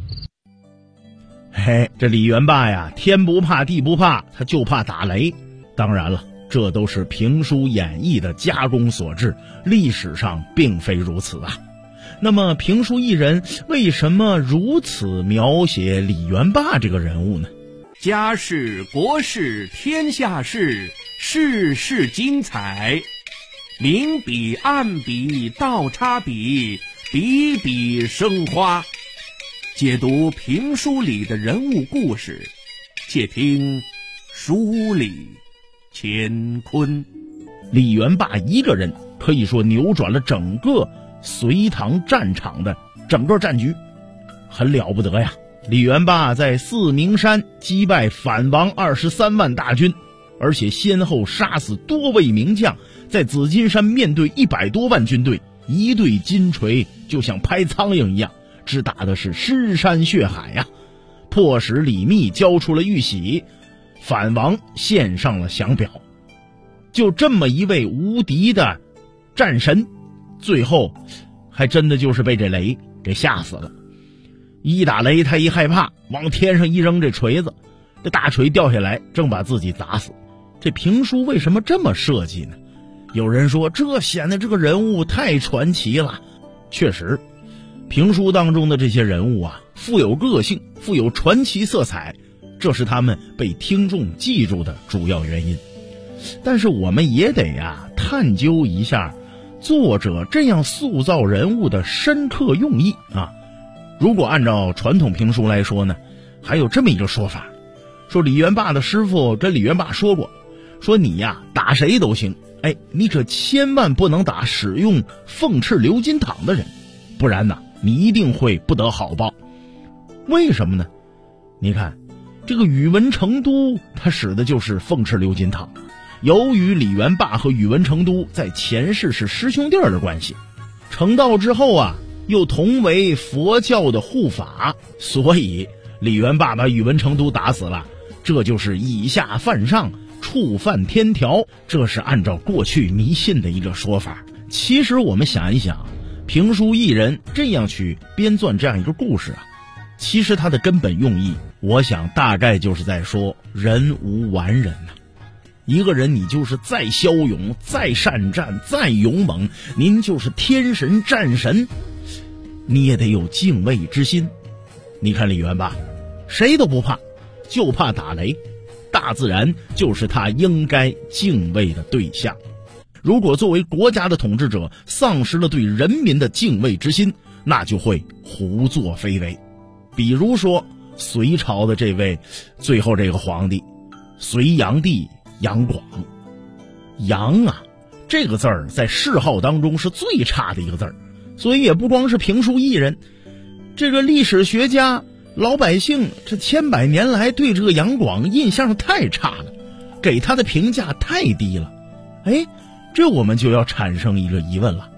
F: 嘿，这李元霸呀，天不怕地不怕，他就怕打雷。当然了，这都是评书演绎的加工所致，历史上并非如此啊。那么评书艺人为什么如此描写李元霸这个人物呢？
E: 家事国事天下事，事事精彩，明笔暗笔倒插笔，笔笔生花。解读评书里的人物故事，且听书里乾坤。
F: 李元霸一个人可以说扭转了整个隋唐战场的整个战局，很了不得呀。李元霸在四明山击败反王23万大军，而且先后杀死多位名将，在紫金山面对100多万军队，一对金锤就像拍苍蝇一样，只打的是尸山血海呀，迫使李密交出了玉玺，反王献上了降表。就这么一位无敌的战神，最后还真的就是被这雷给吓死了。一打雷他一害怕，往天上一扔这锤子，这大锤掉下来正把自己砸死。这评书为什么这么设计呢？有人说这显得这个人物太传奇了。确实，评书当中的这些人物啊，富有个性，富有传奇色彩，这是他们被听众记住的主要原因。但是我们也得探究一下作者这样塑造人物的深刻用意啊。如果按照传统评书来说呢，还有这么一个说法，说李元霸的师傅跟李元霸说过，说你打谁都行，你可千万不能打使用凤翅鎏金镗的人，不然你一定会不得好报。为什么呢？你看这个宇文成都他使的就是凤翅鎏金镗，由于李元霸和宇文成都在前世是师兄弟的关系，成道之后又同为佛教的护法，所以李元霸把宇文成都打死了，这就是以下犯上，触犯天条，这是按照过去迷信的一个说法。其实我们想一想，评书艺人这样去编撰这样一个故事其实它的根本用意，我想大概就是在说人无完人一个人你就是再骁勇，再善战，再勇猛，您就是天神战神，你也得有敬畏之心。你看李元霸谁都不怕，就怕打雷，大自然就是他应该敬畏的对象。如果作为国家的统治者丧失了对人民的敬畏之心，那就会胡作非为。比如说隋朝的这位最后这个皇帝隋炀帝杨广，杨这个字儿在谥号当中是最差的一个字儿，所以也不光是评书艺人，这个历史学家老百姓这千百年来对这个杨广印象太差了，给他的评价太低了。这我们就要产生一个疑问了，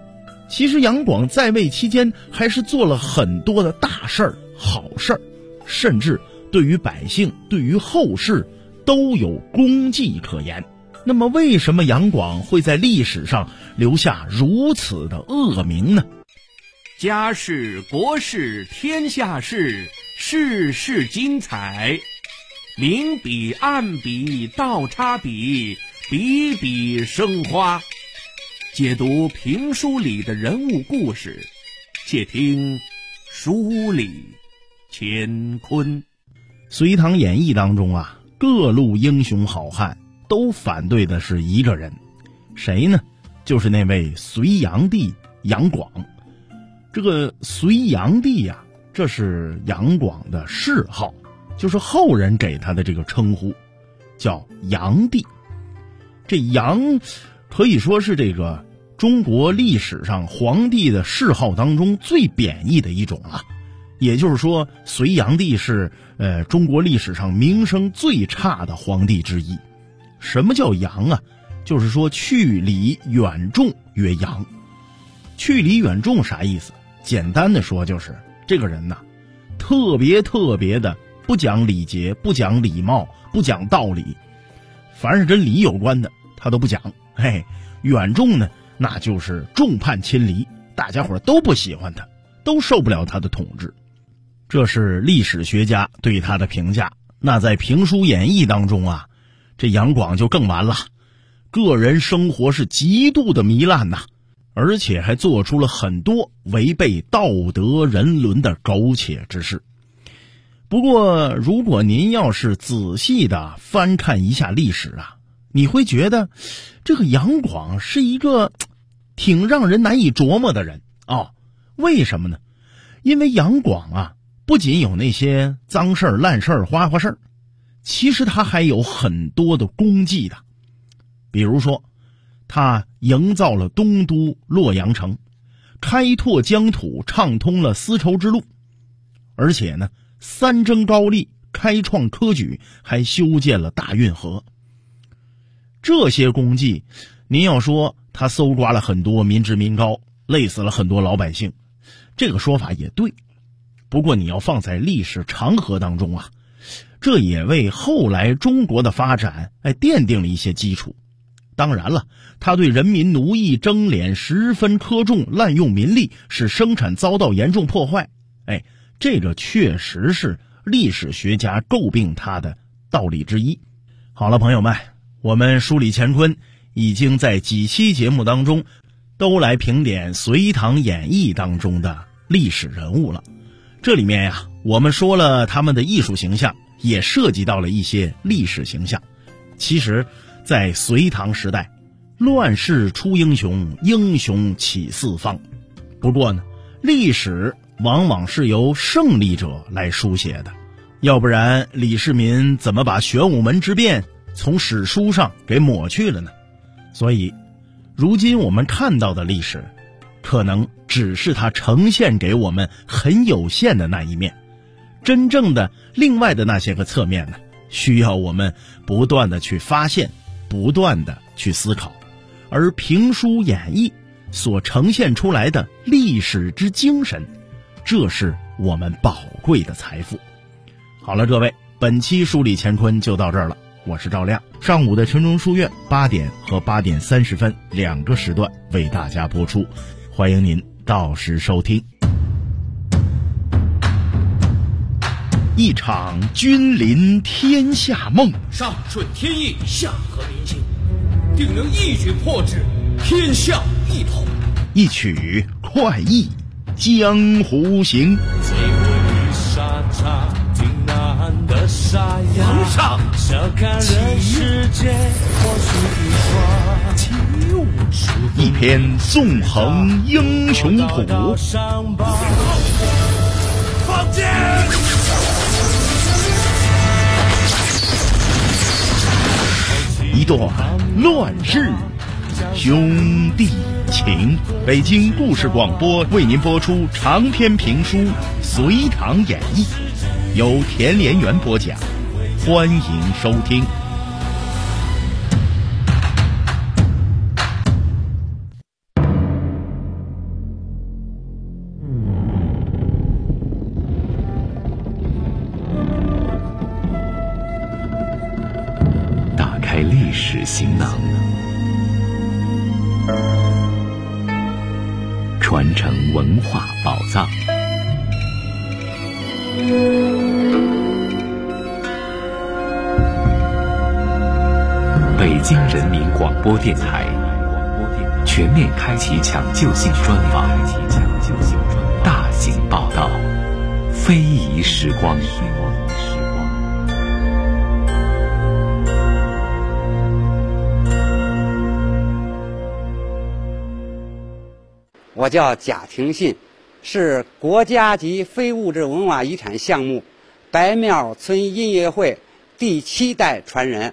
F: 其实杨广在位期间还是做了很多的大事儿、好事儿，甚至对于百姓、对于后世都有功绩可言。那么为什么杨广会在历史上留下如此的恶名呢？
E: 家事国事天下事，事事精彩，明笔暗笔倒插笔，笔笔生花。解读评书里的人物故事，且听书里乾坤。
F: 隋唐演义当中啊，各路英雄好汉都反对的是一个人，谁呢？就是那位隋炀帝杨广。这个隋炀帝呀，这是杨广的谥号，就是后人给他的这个称呼，叫炀帝。这炀可以说是这个中国历史上皇帝的谥号当中最贬义的一种了。也就是说，隋炀帝是中国历史上名声最差的皇帝之一。什么叫炀啊？就是说去礼远重曰炀。去礼远重啥意思？简单的说就是这个人呐，特别的不讲礼节，不讲礼貌，不讲道理，凡是跟礼有关的他都不讲。嘿，远重呢，那就是众叛亲离，大家伙都不喜欢他，都受不了他的统治。这是历史学家对他的评价。那在评书演义当中啊，这杨广就更完了，个人生活是极度的糜烂呐，而且还做出了很多违背道德人伦的苟且之事。不过如果您要是仔细的翻看一下历史啊，你会觉得这个杨广是一个挺让人难以琢磨的人哦。为什么呢？因为杨广啊，不仅有那些脏事儿、烂事儿、花花事儿，其实他还有很多的功绩的。比如说，他营造了东都洛阳城，开拓疆土，畅通了丝绸之路，而且呢，三征高丽，开创科举，还修建了大运河。这些功绩，您要说他搜刮了很多民脂民膏，累死了很多老百姓，这个说法也对。不过你要放在历史长河当中啊，这也为后来中国的发展奠定了一些基础。当然了，他对人民奴役征敛十分苛重，滥用民力，使生产遭到严重破坏。这个确实是历史学家诟病他的道理之一。好了，朋友们，我们书里乾坤已经在几期节目当中都来评点隋唐演义当中的历史人物了。这里面呀，我们说了他们的艺术形象，也涉及到了一些历史形象。其实在隋唐时代，乱世出英雄，英雄起四方。不过呢，历史往往是由胜利者来书写的，要不然李世民怎么把玄武门之变从史书上给抹去了呢？所以如今我们看到的历史，可能只是它呈现给我们很有限的那一面，真正的另外的那些个侧面呢，需要我们不断的去发现，不断的去思考。而评书演义所呈现出来的历史之精神，这是我们宝贵的财富。好了，各位，本期书里乾坤就到这儿了。我是赵亮，上午的城中书院8点和8点30分2个时段为大家播出，欢迎您到时收听。一场君临天下梦，
H: 上顺天意，下合民心，定能一举破之，天下一统。
F: 一曲快意江湖行，
I: 结果一沙场挺难的沙哑，
H: 皇上
I: 小看人世间或许
F: 一篇纵横英雄谱，
I: 放箭，
F: 一段乱世兄弟情。北京故事广播为您播出长篇评书《隋唐演义》，由田连元播讲，欢迎收听。
J: 历史行囊，传承文化宝藏。北京人民广播电台全面开启抢救性专访，大型报道，非遗时光。
K: 我叫贾廷信，是国家级非物质文化遗产项目白庙村音乐会第7代传人。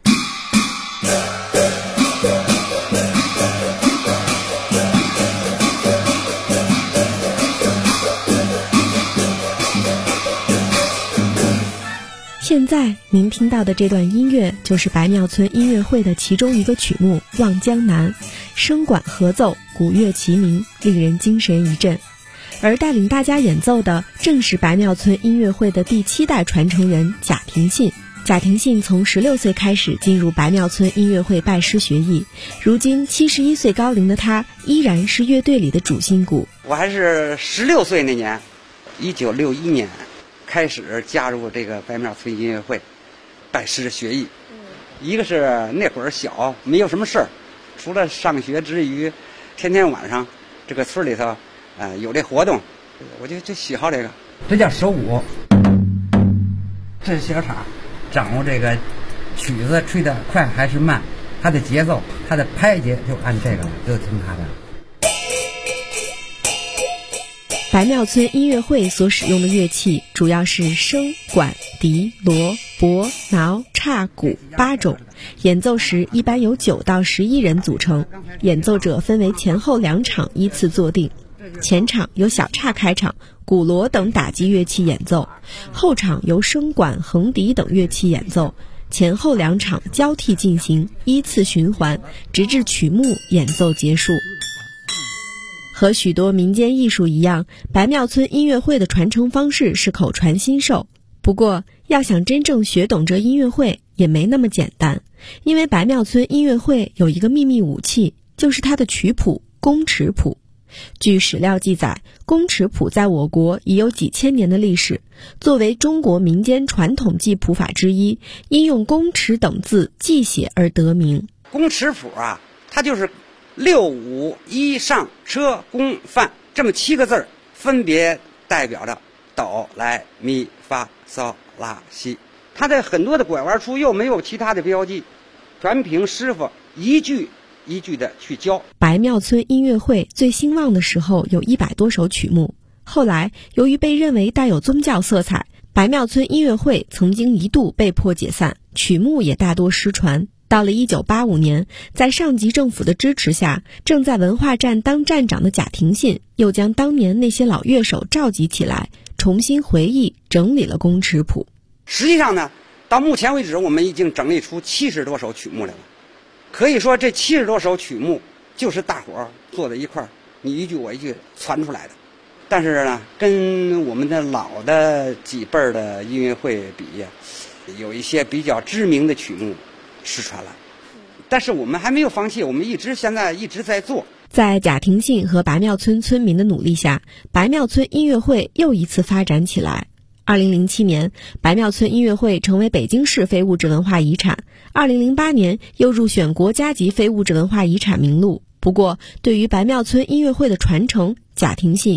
L: 现在您听到的这段音乐就是白庙村音乐会的其中一个曲目《望江南》，声管合奏，鼓乐齐鸣，令人精神一振。而带领大家演奏的正是白庙村音乐会的第7代传承人贾廷信。贾廷信从16岁开始进入白庙村音乐会拜师学艺，如今71岁高龄的他依然是乐队里的主心骨。
K: 我还是16岁那年，1961年开始加入这个白庙村音乐会，拜师学艺。一个是那会儿小，没有什么事儿，除了上学之余，天天晚上这个村里头，有这活动，我就喜好这个。这叫手鼓，这是小叉，掌握这个曲子吹得快还是慢，它的节奏，它的拍节就按这个，就听它的。
L: 白庙村音乐会所使用的乐器主要是笙、管、笛、锣、钹、挠、叉、鼓8种，演奏时一般由9到11人组成，演奏者分为前后2场依次坐定，前场由小叉开场，鼓锣等打击乐器演奏，后场由笙管、横笛等乐器演奏，前后2场交替进行，依次循环，直至曲目演奏结束。和许多民间艺术一样，白庙村音乐会的传承方式是口传心授。不过，要想真正学懂这音乐会也没那么简单，因为白庙村音乐会有一个秘密武器，就是它的曲谱宫尺谱。据史料记载，宫尺谱在我国已有几千年的历史，作为中国民间传统记谱法之一，因用宫尺等字记写而得名。
K: 宫尺谱啊，它就是6、5、1上车宫范这么7个字，分别代表着哆来咪发嗦拉西。它的很多的拐弯处又没有其他的标记，全凭师傅一句一句的去教。
L: 白庙村音乐会最兴旺的时候有100多首曲目，后来由于被认为带有宗教色彩，白庙村音乐会曾经一度被迫解散，曲目也大多失传。到了1985年，在上级政府的支持下，正在文化站当站长的贾廷信又将当年那些老乐手召集起来，重新回忆整理了宫尺谱。
K: 实际上呢，到目前为止我们已经整理出70多首曲目来了。可以说这70多首曲目就是大伙儿坐在一块儿，你一句我一句传出来的。但是呢，跟我们的老的几辈儿的音乐会比呀，有一些比较知名的曲目失传了，但是我们还没有放弃，我们现在一直在做。
L: 在贾廷信和白庙村村民的努力下，白庙村音乐会又一次发展起来。2007年，白庙村音乐会成为北京市非物质文化遗产，2008年又入选国家级非物质文化遗产名录。不过，对于白庙村音乐会的传承，贾廷信